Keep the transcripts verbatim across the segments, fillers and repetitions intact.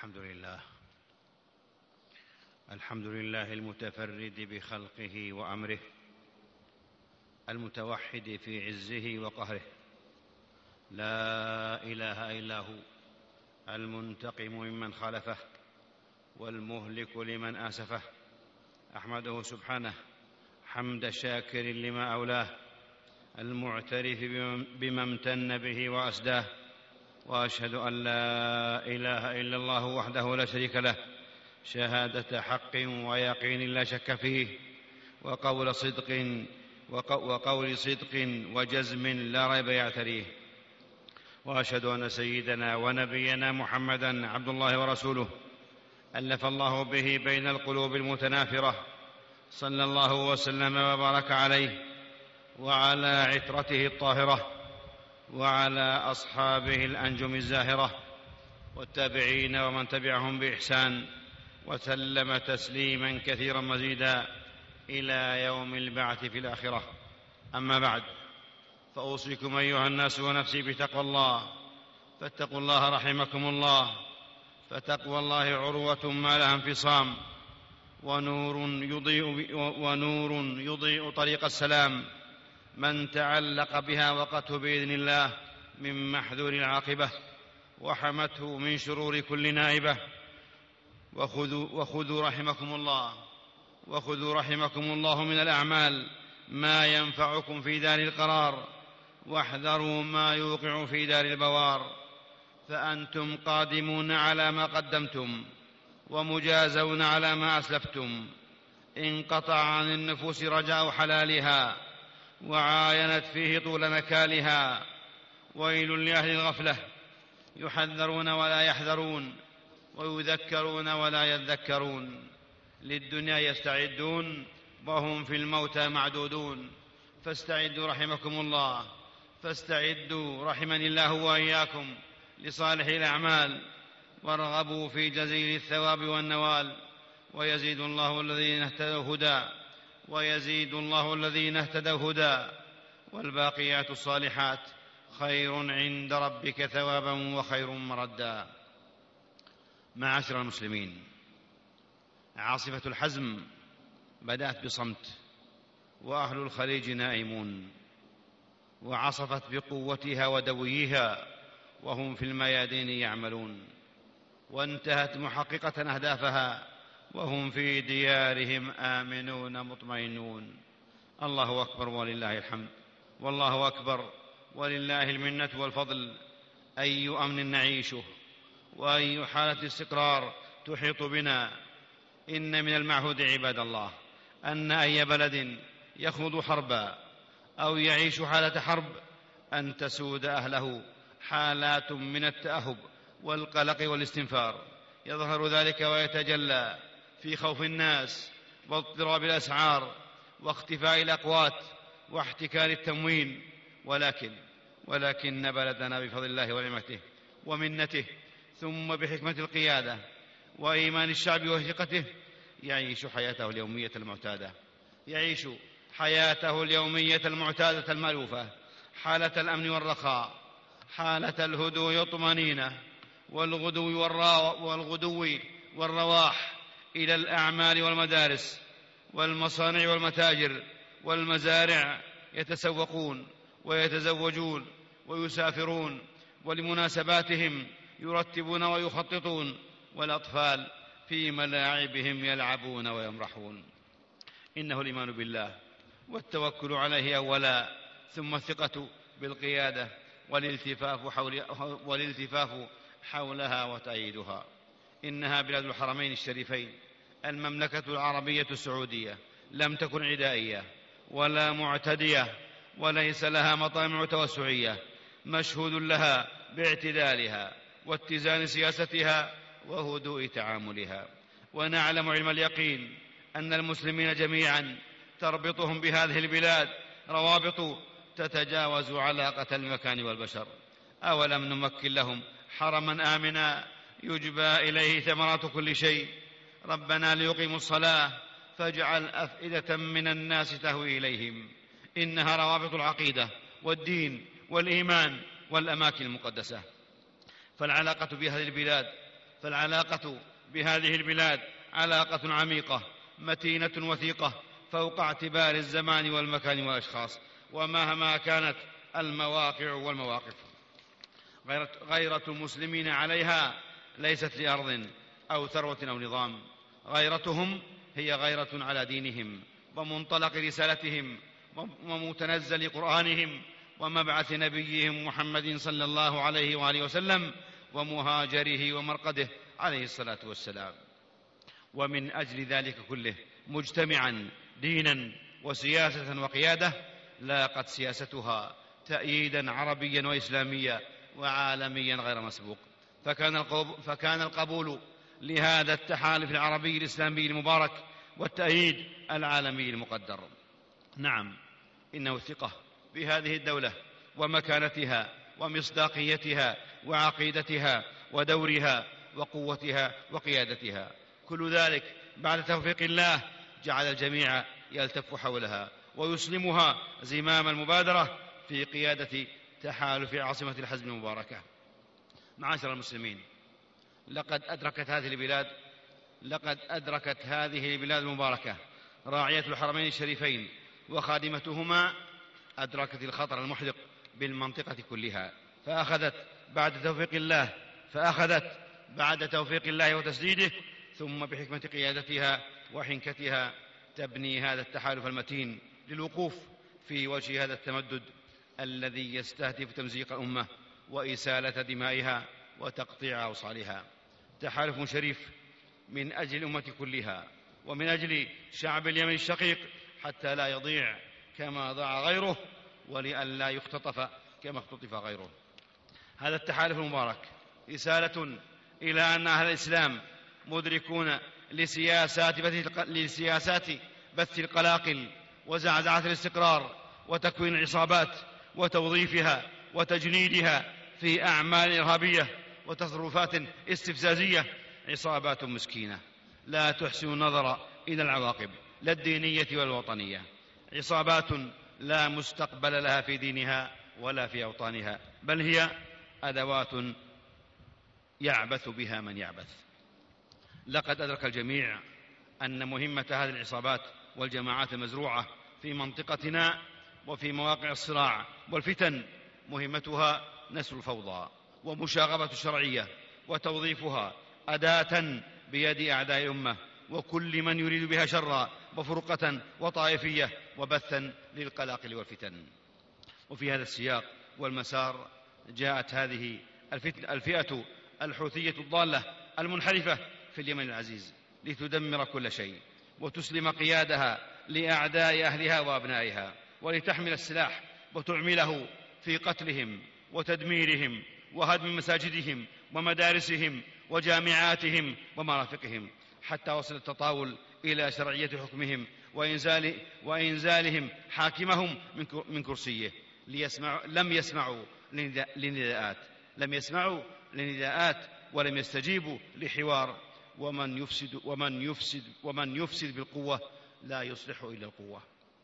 الحمد لله الحمد لله المتفرد بخلقه وأمره، المتوحد في عزه وقهره، لا إله إلا هو، المنتقم ممن خالفه والمهلك لمن آسفه. أحمده سبحانه حمد شاكر لما أولاه، المعترف بما امتن به وأسداه، وأشهد أن لا إله إلا الله وحده لا شريك له، شهادة حق ويقين لا شك فيه، وقول صدق وقول صدق وجزم لا ريب يعتريه. وأشهد أن سيدنا ونبينا محمدًا عبد الله ورسوله، ألف الله به بين القلوب المتنافرة، صلى الله وسلم وبارك عليه وعلى عترته الطاهرة وعلى أصحابه الأنجم الزاهرة والتابعين ومن تبعهم بإحسان، وسلم تسليما كثيرا مزيدا إلى يوم البعث في الآخرة. أما بعد، فأوصيكم أيها الناس ونفسي بتقوى الله، فاتقوا الله رحمكم الله، فتقوى الله عروة ما لها انفصام، ونور يضيء, ونور يضيء طريق السلام، من تعلق بها وقته بإذن الله من محذور العاقبة، وحمته من شرور كل نائبة. وخذوا, وخذوا رحمكم الله وخذوا رحمكم الله من الأعمال ما ينفعكم في دار القرار، واحذروا ما يوقع في دار البوار، فأنتم قادمون على ما قدمتم، ومجازون على ما أسلفتم. انقطع عن النفوس رجاء حلالها، وعاينت فيه طول نكالها. ويل لأهل الغفلة، يحذرون ولا يحذرون، ويذكرون ولا يذكرون. للدنيا يستعدون وهم في الموتى معدودون. فاستعدوا رحمكم الله، فاستعدوا رحمني الله وإياكم لصالح الأعمال، وارغبوا في جزيل الثواب والنوال. ويزيد الله الذين اهتدوا هدى ويزيد الله الذين اهتدوا هدى والباقيات الصالحات خير عند ربك ثوابا وخير مردا. معاشر المسلمين، عاصفة الحزم بدأت بصمت، وأهل الخليج نائمون، وعصفت بقوتها ودويها وهم في الميادين يعملون، وانتهت محققة أهدافها وهم في ديارهم آمنون مطمئنون. الله أكبر ولله الحمد، والله أكبر ولله المنة والفضل. أي أمن نعيشه، وأي حالة استقرار تحيط بنا. إن من المعهود عباد الله أن أي بلد يخوض حربا أو يعيش حالة حرب أن تسود أهله حالات من التأهب والقلق والاستنفار، يظهر ذلك ويتجلى في خوف الناس واضطراب الأسعار واختفاء الأقوات واحتكار التموين. ولكن ولكن بلدنا بفضل الله ونعمته ومنته، ثم بحكمة القيادة وإيمان الشعب وثقته، يعيش حياته اليومية المعتادة يعيش حياته اليومية المعتادة المألوفة، حالة الأمن والرخاء، حالة الهدوء والطمأنينة، والغدو والغدو والرواح إلى الأعمال والمدارس والمصانع والمتاجر والمزارع، يتسوقون ويتزوجون ويسافرون، ولمناسباتهم يرتبون ويخططون، والأطفال في ملاعبهم يلعبون ويمرحون. إنه الإيمان بالله والتوكل عليه أولا، ثم الثقة بالقيادة والالتفاف, حول والالتفاف حولها وتأييدها. إنها بلاد الحرمين الشريفين، المملكة العربية السعودية، لم تكن عدائية ولا معتدية، وليس لها مطامع توسعية، مشهود لها باعتدالها واتزان سياستها وهدوء تعاملها. ونعلم علم اليقين أن المسلمين جميعا تربطهم بهذه البلاد روابط تتجاوز علاقة المكان والبشر. أولم نمكن لهم حرما آمنا يجبى إليه ثمرات كل شيء، ربنا ليقيموا الصلاة فاجعل أفئدة من الناس تهوي إليهم. إنها روابط العقيدة والدين والإيمان والأماكن المقدسة. فالعلاقة بهذه البلاد فالعلاقة بهذه البلاد علاقة عميقة متينة وثيقة فوق اعتبار الزمان والمكان والأشخاص، ومهما كانت المواقع والمواقف. غيرة المسلمين عليها ليست لأرض أو ثروة أو نظام، غيرتهم هي غيرة على دينهم ومنطلق رسالتهم ومتنزل قرآنهم ومبعث نبيهم محمد صلى الله عليه وآله وسلم ومهاجره ومرقده عليه الصلاة والسلام. ومن أجل ذلك كله مجتمعا دينا وسياسة وقيادة لاقت سياستها تأييدا عربيا وإسلاميا وعالميا غير مسبوق، فكان القبول لهذا التحالف العربي الإسلامي المبارك والتأييد العالمي المقدر. نعم، إنه الثقة بهذه الدولة ومكانتها ومصداقيتها وعقيدتها ودورها وقوتها وقيادتها، كل ذلك بعد توفيق الله جعل الجميع يلتف حولها ويسلمها زمام المبادرة في قيادة تحالف عاصمة الحزب المباركة. معاشر المسلمين، لقد أدركت هذه البلاد لقد أدركت هذه البلاد المباركة راعية الحرمين الشريفين وخادمتهما أدركت الخطر المحدق بالمنطقة كلها، فأخذت بعد توفيق الله فأخذت بعد توفيق الله وتسديده ثم بحكمة قيادتها وحنكتها تبني هذا التحالف المتين للوقوف في وجه هذا التمدد الذي يستهدف تمزيق الأمة وإسالة دمائها وتقطيع أوصالها. تحالف شريف من أجل الأمة كلها ومن أجل شعب اليمن الشقيق حتى لا يضيع كما ضاع غيره ولئلا يختطف كما اختطف غيره. هذا التحالف المبارك رسالة إلى أن أهل الإسلام مدركون لسياسات بث, لسياسات بث القلاقل وزعزعة الاستقرار وتكوين العصابات وتوظيفها وتجنيدها في أعمال إرهابية وتصرفات استفزازية، عصابات مسكينة لا تحسن النظر إلى العواقب لا الدينية والوطنية، عصابات لا مستقبل لها في دينها ولا في أوطانها، بل هي أدوات يعبث بها من يعبث. لقد أدرك الجميع أن مهمة هذه العصابات والجماعات المزروعة في منطقتنا وفي مواقع الصراع والفتن مهمتها نسر الفوضى ومشاغبة الشرعية وتوظيفها أداة بيد أعداء الأمة وكل من يريد بها شرا وفرقة وطائفية وبثا للقلاقل والفتن. وفي هذا السياق والمسار جاءت هذه الفئة الحوثية الضالة المنحرفة في اليمن العزيز لتدمر كل شيء وتسلم قيادها لأعداء أهلها وأبنائها ولتحمل السلاح وتعمله في قتلهم وتدميرهم وهدم مساجدهم ومدارسهم وجامعاتهم ومرافقهم، حتى وصل التطاول إلى شرعية حكمهم وإنزال وإنزالهم حاكمهم من كرسيه. ليسمعوا لم يسمعوا لنداءات لم يسمعوا لنداءات ولم يستجيبوا لحوار، ومن يفسد ومن يفسد ومن يفسد بالقوة لا يصلح إلا القوة.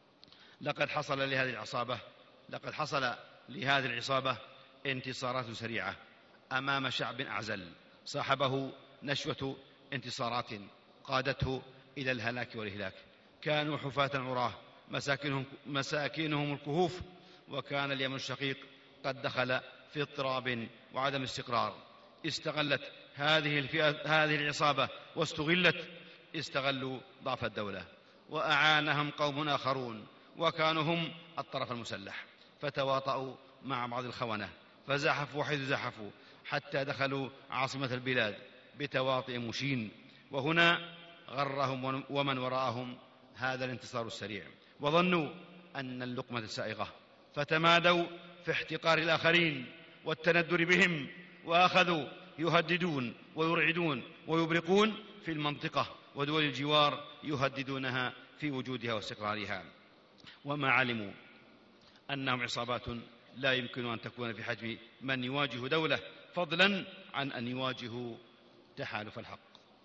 لقد حصل لهذه العصابة لقد حصل لهذه العصابة انتصارات سريعة أمام شعب أعزل صاحبه نشوة انتصارات قادته إلى الهلاك والإهلاك. كانوا حفاة عراه مساكنهم, مساكنهم الكهوف، وكان اليمن الشقيق قد دخل في اضطراب وعدم استقرار. استغلت هذه الفئة هذه العصابة واستغلت استغلوا ضعف الدولة وأعانهم قوم آخرون وكانوا هم الطرف المسلح، فتواطؤوا مع بعض الخونة فزحفوا حيث زحفوا حتى دخلوا عاصمة البلاد بتواطئ مشين، وهنا غرهم ومن وراءهم هذا الانتصار السريع وظنوا أن اللقمة سائغة، فتمادوا في احتقار الآخرين والتندر بهم وأخذوا يهددون ويرعدون ويبرقون في المنطقة ودول الجوار يهددونها في وجودها واستقرارها، وما علموا أنهم عصابات لا يمكن أن تكون في حجم من يواجه دولة فضلا عن أن يواجهوا تحالف الحق.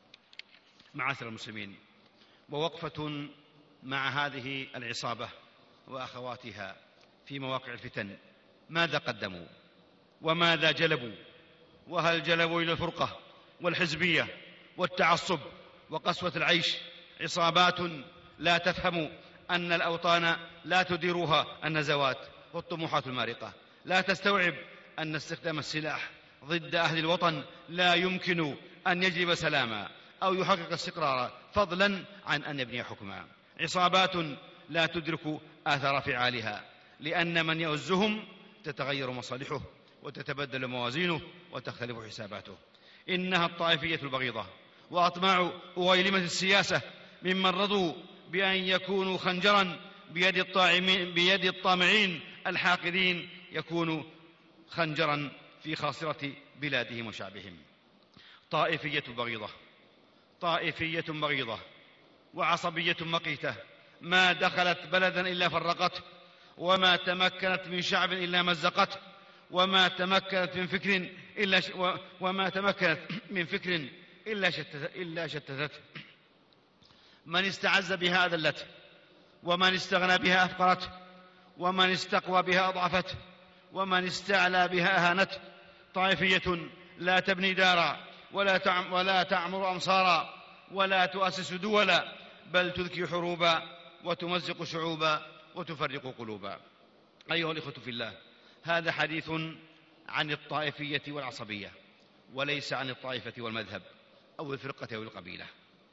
معاشر المسلمين، ووقفة مع هذه العصابة وأخواتها في مواقع الفتن، ماذا قدموا وماذا جلبوا؟ وهل جلبوا إلى الفرقة والحزبية والتعصب وقسوة العيش، عصابات لا تفهم أن الأوطان لا تديرها النزوات والطموحات المارقة، لا تستوعب أن استخدام السلاح ضد أهل الوطن لا يمكن أن يجلب سلاما أو يحقق استقرارا، فضلا عن أن يبني حكما. عصابات لا تدرك آثار فعالها، لأن من يؤزهم تتغير مصالحه وتتبدل موازينه وتختلف حساباته. إنها الطائفية البغيضة وأطماع أغيلمة السياسة ممن رضوا بأن يكونوا خنجرا بيد الطاعمين بيد الطامعين الحاقدين، يكون خنجرا في خاصرة بلادهم وشعبهم. طائفية بغيضة طائفية بغيضة وعصبية مقيتة، ما دخلت بلدا إلا فرقته، وما تمكنت من شعب إلا مزقته، وما تمكنت من فكر إلا ش... وما تمكنت من فكر إلا شتت... إلا شتتته. من استعز بها أذلته، ومن استغنى بها أفقرته، ومن استقوى بها أضعفته، ومن استعلى بها أهانته. طائفية لا تبني دارا ولا تعم ولا تعمر أمصارا ولا تؤسس دولا، بل تذكي حروبا وتمزق شعوبا وتفرق قلوبا. أيها الإخوة في الله، هذا حديث عن الطائفية والعصبية، وليس عن الطائفة والمذهب أو الفرقة أو القبيلة.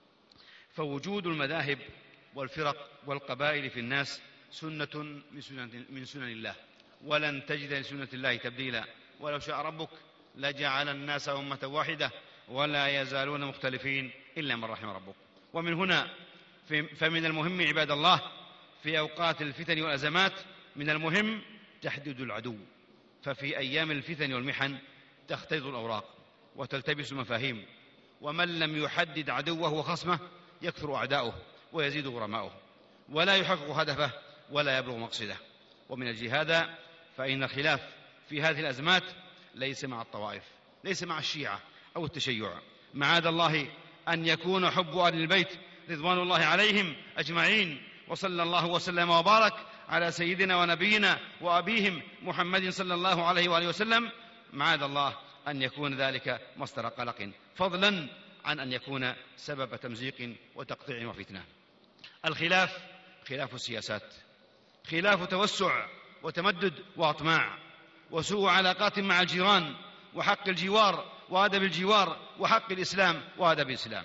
فوجود المذاهب والفرق والقبائل في الناس سنة من سنن, من سنن الله، ولن تجد لسنة الله تبديلا. ولو شاء ربك لجعل الناس أمة واحدة ولا يزالون مختلفين إلا من رحم ربك. ومن هنا فمن المهم عباد الله في أوقات الفتن والأزمات، من المهم تحديد العدو. ففي أيام الفتن والمحن تختلط الأوراق وتلتبس المفاهيم، ومن لم يحدد عدوه وخصمه يكثر أعداؤه ويزيد غرماؤه، ولا يحقق هدفه ولا يبلغ مقصده. ومن أجل هذا فإن الخلاف في هذه الأزمات ليس مع الطوائف، ليس مع الشيعة أو التشيع. معاذ الله أن يكون حب أهل البيت رضوان الله عليهم أجمعين. وصلى الله وسلم وبارك على سيدنا ونبينا وأبيهم محمد صلى الله عليه وآله وسلم. معاذ الله أن يكون ذلك مصدر قلق، فضلا عن أن يكون سبب تمزيق وتقطيع وفتنة. الخلاف خلاف السياسات، خلاف توسع وتمدد وأطماع وسوء علاقات مع الجيران وحق الجوار وآدب الجوار وحق الإسلام وآدب الإسلام.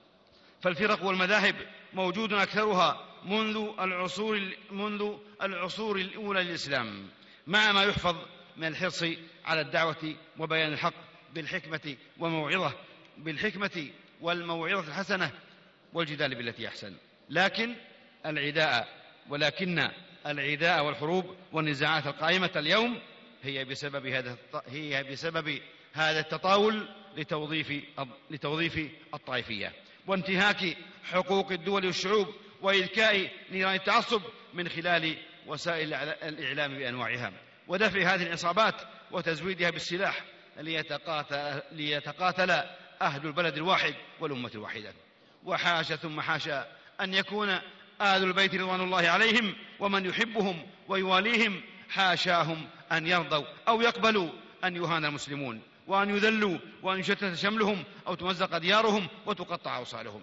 فالفرق والمذاهب موجود أكثرها منذ العصور منذ العصور الأولى للإسلام، مع ما يحفظ من الحرص على الدعوة وبيان الحق بالحكمة وموعظة بالحكمة والموعظة الحسنة والجدال بالتي أحسن. لكن العداء ولكن العداء والحروب والنزاعات القائمة اليوم هي بسبب هذا هي بسبب هذا التطاول لتوظيف لتوظيف الطائفية وانتهاك حقوق الدول والشعوب وإذكاء نيران التعصب من خلال وسائل الإعلام بأنواعها، ودفع هذه العصابات وتزويدها بالسلاح ليتقاتل, ليتقاتل أهل البلد الواحد والأمة الواحدة. وحاشا ثم حاشا أن يكون أهل البيت رضوان الله عليهم ومن يحبهم ويواليهم حاشاهم أن يرضوا أو يقبلوا أن يهان المسلمون وأن يذلوا وأن يشتت شملهم أو تمزق ديارهم وتقطع أوصالهم.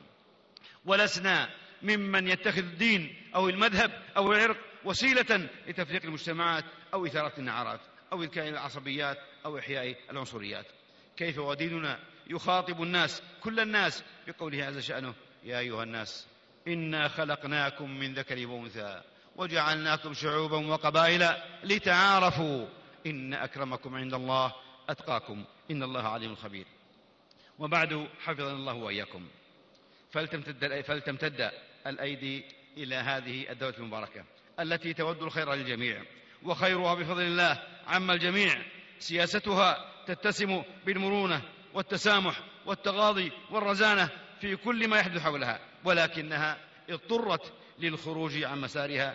ولسنا ممن يتخذ الدين أو المذهب أو العرق وسيلة لتفريق المجتمعات أو إثارة النعرات أو إذكاء العصبيات أو إحياء العنصريات. كيف وديننا يخاطب الناس كل الناس بقوله عز شأنه: يا أيها الناس إنا خلقناكم من ذكر وأنثى وجعلناكم شعوبا وقبائل لتعارفوا إن أكرمكم عند الله أتقاكم إن الله عليم خبير. وبعد، حفظنا الله وإياكم، فلتمتد, فلتمتد الأيدي إلى هذه الدولة المباركة التي تود الخير للجميع، وخيرها بفضل الله عم الجميع. سياستها تتسم بالمرونة والتسامح والتغاضي والرزانة في كل ما يحدث حولها، ولكنها اضطرت للخروج عن مسارها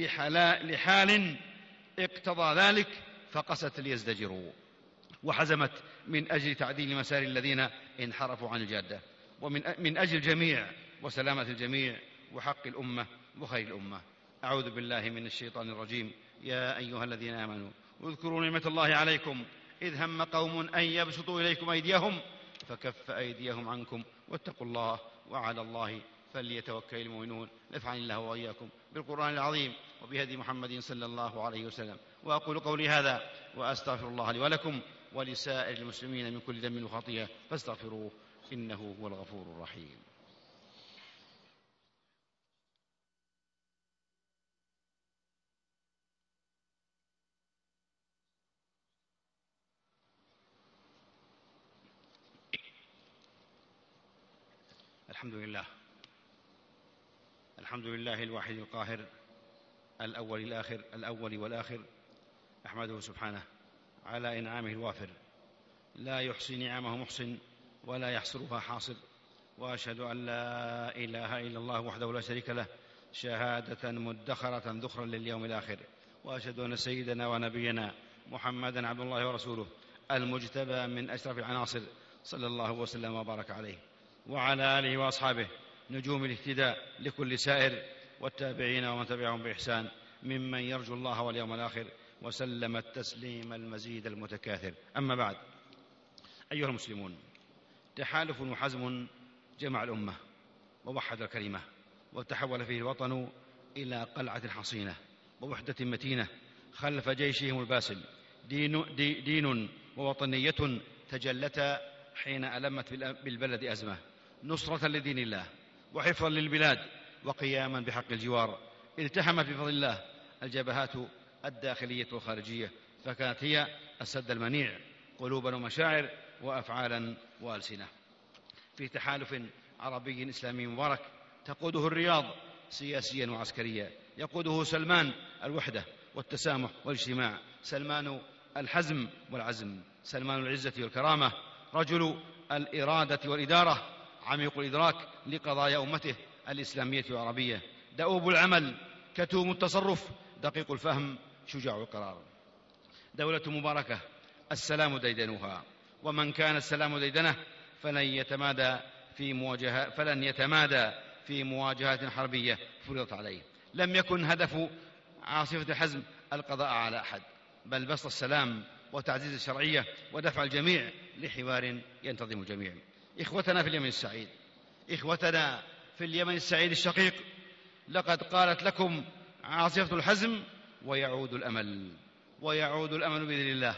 لحال اقتضى ذلك فقست ليزدجروا، وحزمت من أجل تعديل مسار الذين انحرفوا عن الجادة، ومن من أجل الجميع وسلامة الجميع وحق الأمة وخير الأمة. أعوذ بالله من الشيطان الرجيم. يا أيها الذين آمنوا اذكروا نعمة الله عليكم إذ هم قوم أن يبسطوا إليكم أيديهم فكف أيديهم عنكم واتقوا الله وعلى الله فليتوكل المؤمنون. نفعني الله وإياكم بالقرآن العظيم وبهدي محمد صلى الله عليه وسلم. وأقول قولي هذا وأستغفر الله لي ولكم ولسائر المسلمين من كل ذنب وخطيئة فاستغفروه إنه هو الغفور الرحيم. الحمد لله الحمد لله الواحد القاهر الأول الآخر الأول والآخر. أحمده سبحانه على إنعامه الوافر، لا يحصي نعمه محصن ولا يحصرها حاصر. وأشهد أن لا إله إلا الله وحده لا شريك له شهادة مدخرة ذخرا لليوم الآخر. وأشهد أن سيدنا ونبينا محمدا عبد الله ورسوله المجتبى من أشرف العناصر صلى الله وسلم وبارك عليه وعلى آله وأصحابه نجوم الاهتداء لكل سائر والتابعين ومن تبعهم بإحسان ممن يرجو الله واليوم الآخر وسلم التسليم المزيد المتكاثر. أما بعد، أيها المسلمون، تحالف وحزم جمع الأمة ووحد الكلمة وتحول فيه الوطن إلى قلعة حصينة ووحدة متينة خلف جيشهم الباسل. دين, دي دين ووطنية تجلتا حين ألمت بالبلد أزمة، نصرة لدين الله وحفظا للبلاد وقياما بحق الجوار. التحمت بفضل الله الجبهات الداخلية والخارجية، فكانت هي السد المنيع قلوبا ومشاعر وأفعالا وألسنة. في تحالف عربي إسلامي مبارك تقوده الرياض سياسيا وعسكريا، يقوده سلمان الوحدة والتسامح والاجتماع، سلمان الحزم والعزم، سلمان العزة والكرامة، رجل الإرادة والإدارة، عميق الإدراك لقضايا أمته الإسلامية والعربية، دؤوب العمل، كتوم التصرف، دقيق الفهم، شجاع القرار. دولة مباركة السلام ديدنها، ومن كان السلام ديدنه فلن يتمادى في مواجهة فلن يتمادى في مواجهات حربية فرضت عليه. لم يكن هدف عاصفة الحزم القضاء على أحد، بل بسط السلام وتعزيز الشرعية ودفع الجميع لحوار ينتظم الجميع. إخوتنا في اليمن السعيد، إخوتنا في اليمن السعيد الشقيق، لقد قالت لكم عاصفة الحزم ويعود الأمل، ويعود الأمل بإذن الله.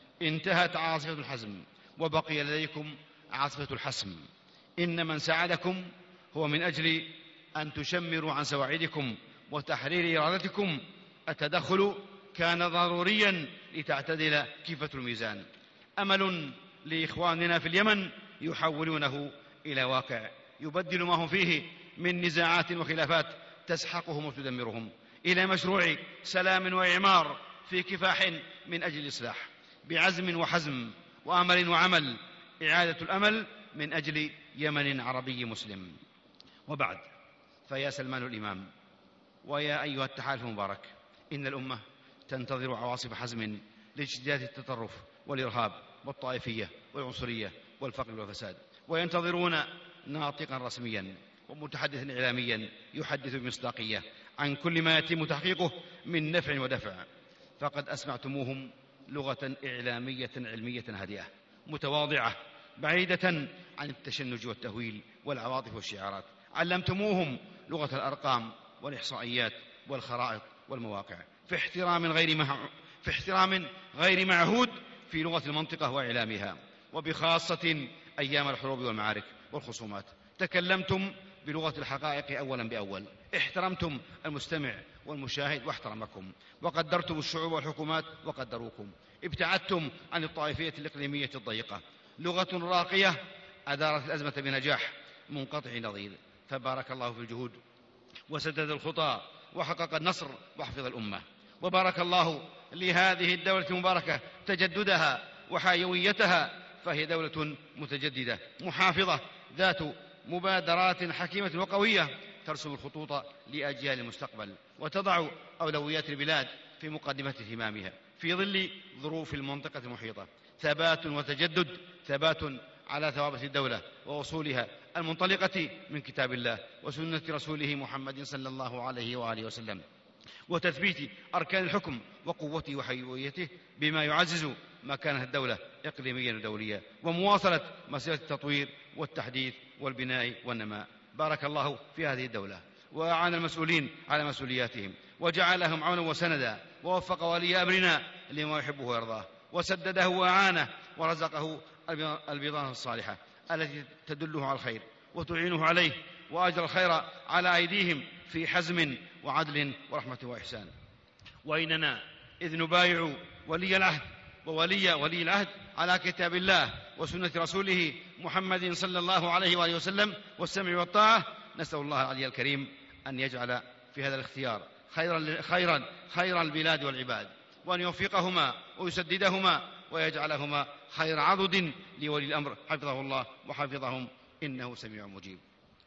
انتهت عاصفة الحزم وبقي لديكم عاصفة الحسم. إن من ساعدكم هو من أجل أن تشمروا عن سواعدكم وتحرير إرادتكم. التدخل كان ضروريا لتعتدل كفة الميزان. أمل لإخواننا في اليمن يحولونه إلى واقع يبدل ما هم فيه من نزاعات وخلافات تسحقهم وتدمرهم إلى مشروع سلام وإعمار في كفاح من أجل الإصلاح، بعزم وحزم وأمل وعمل، إعادة الأمل من أجل يمن عربي مسلم. وبعد، فيا سلمان الإمام ويا أيها التحالف المبارك، إن الأمة تنتظر عواصف حزم لاجتياز التطرف والإرهاب والطائفية والعنصرية والفقر والفساد، وينتظرون ناطقا رسميا ومتحدثا إعلاميا يحدث بمصداقية عن كل ما يتم تحقيقه من نفع ودفع. فقد أسمعتموهم لغة إعلامية علمية هادئة متواضعة بعيدة عن التشنج والتهويل والعواطف والشعارات. علمتموهم لغة الأرقام والإحصائيات والخرائط والمواقع في احترام غير مع... في احترام غير معهود في لغة المنطقة وإعلامها، وبخاصة أيام الحروب والمعارك والخصومات. تكلمتم بلغة الحقائق أولا بأول، احترمتم المستمع والمشاهد واحترمكم، وقدرتم الشعوب والحكومات وقدروكم. ابتعدتم عن الطائفية الإقليمية الضيقة. لغة راقية أدارت الأزمة بنجاح منقطع نظير. فبارك الله في الجهود وسدد الخطى وحقق النصر وحفظ الأمة. وبارك الله لهذه الدولة المباركة تجددها وحيويتها، فهي دولة متجددة محافظة ذات مبادرات حكيمة وقوية ترسم الخطوط لأجيال المستقبل وتضع أولويات البلاد في مقدمة اهتمامها في ظل ظروف المنطقة المحيطة. ثبات وتجدد، ثبات على ثوابت الدولة ووصولها المنطلقة من كتاب الله وسنة رسوله محمد صلى الله عليه وآله وسلم. وتثبيت أركان الحكم وقوته وحيويته بما يعزز مكانة الدولة إقليميا ودوليا، ومواصلة مسيرة التطوير والتحديث والبناء والنماء. بارك الله في هذه الدولة، وأعان المسؤولين على مسؤولياتهم، وجعلهم عونا وسندا، ووفق ولي أمرنا لما يحبه ويرضاه، وسدده وأعانه، ورزقه البضانة الصالحة التي تدله على الخير وتعينه عليه، وأجر الخير على أيديهم في حزم وعدل ورحمة وإحسان. وإننا إذ نبايع ولي العهد وولي ولي العهد على كتاب الله وسنة رسوله محمد صلى الله عليه وآله وسلم والسمع والطاعة، نسأل الله العلي الكريم أن يجعل في هذا الاختيار خيرا خيرا خير البلاد والعباد، وأن يوفقهما ويسددهما ويجعلهما خير عضد لولي الأمر حفظه الله وحفظهم، إنه سميع مجيب.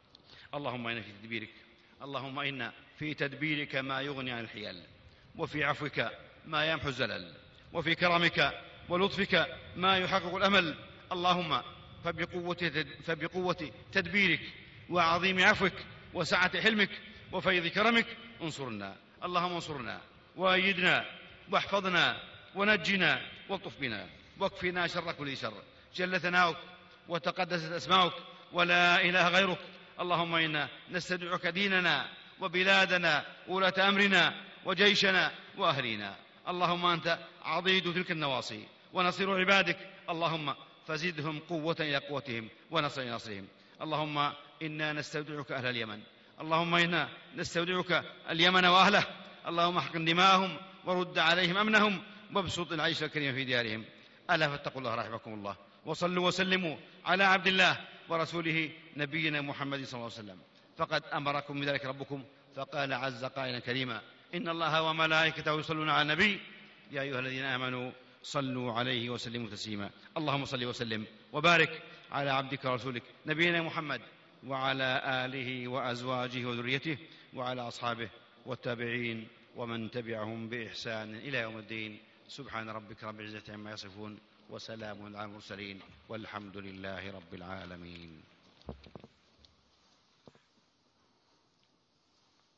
اللهم إنا في تدبيرك اللهم إنا في تدبيرك ما يغني عن الحيل، وفي عفوك ما يمحو الزلل، وفي كرمك ولطفك ما يحقق الأمل. اللهم فبقوة, فبقوة تدبيرك وعظيم عفوك وسعة حلمك وفيض كرمك انصرنا، اللهم انصرنا وأيدنا واحفظنا ونجنا والطف بنا، واكفنا شر كل شر. جل ثناؤك وتقدست أسماؤك ولا إله غيرك. اللهم إنا نستودعك ديننا وبلادنا وولاة أمرنا وجيشنا وأهلينا. اللهم أنت عضيد تلك النواصي ونصير عبادك، اللهم فزدهم قوة إلى قوتهم ونصر إلى نصرهم. اللهم إنا نستودعك أهل اليمن، اللهم إنا نستودعك اليمن وأهله، اللهم احقن دماءهم ورد عليهم أمنهم وابسط العيش الكريم في ديارهم. ألا فاتقوا الله رحمكم الله، وصلوا وسلموا على عبد الله ورسوله نبينا محمد صلى الله عليه وسلم، فقد أمركم بذلك ربكم، فقال عز قائلا كريما: إن الله وملائكته يصلون على النبي يا أيها الذين آمنوا صلوا عليه وسلموا تسليما. اللهم صل وسلم وبارك على عبدك ورسولك نبينا محمد وعلى آله وأزواجه وذريته وعلى أصحابه والتابعين ومن تبعهم بإحسان إلى يوم الدين. سبحان ربك رب العزة عما يصفون وسلام على المرسلين والحمد لله رب العالمين.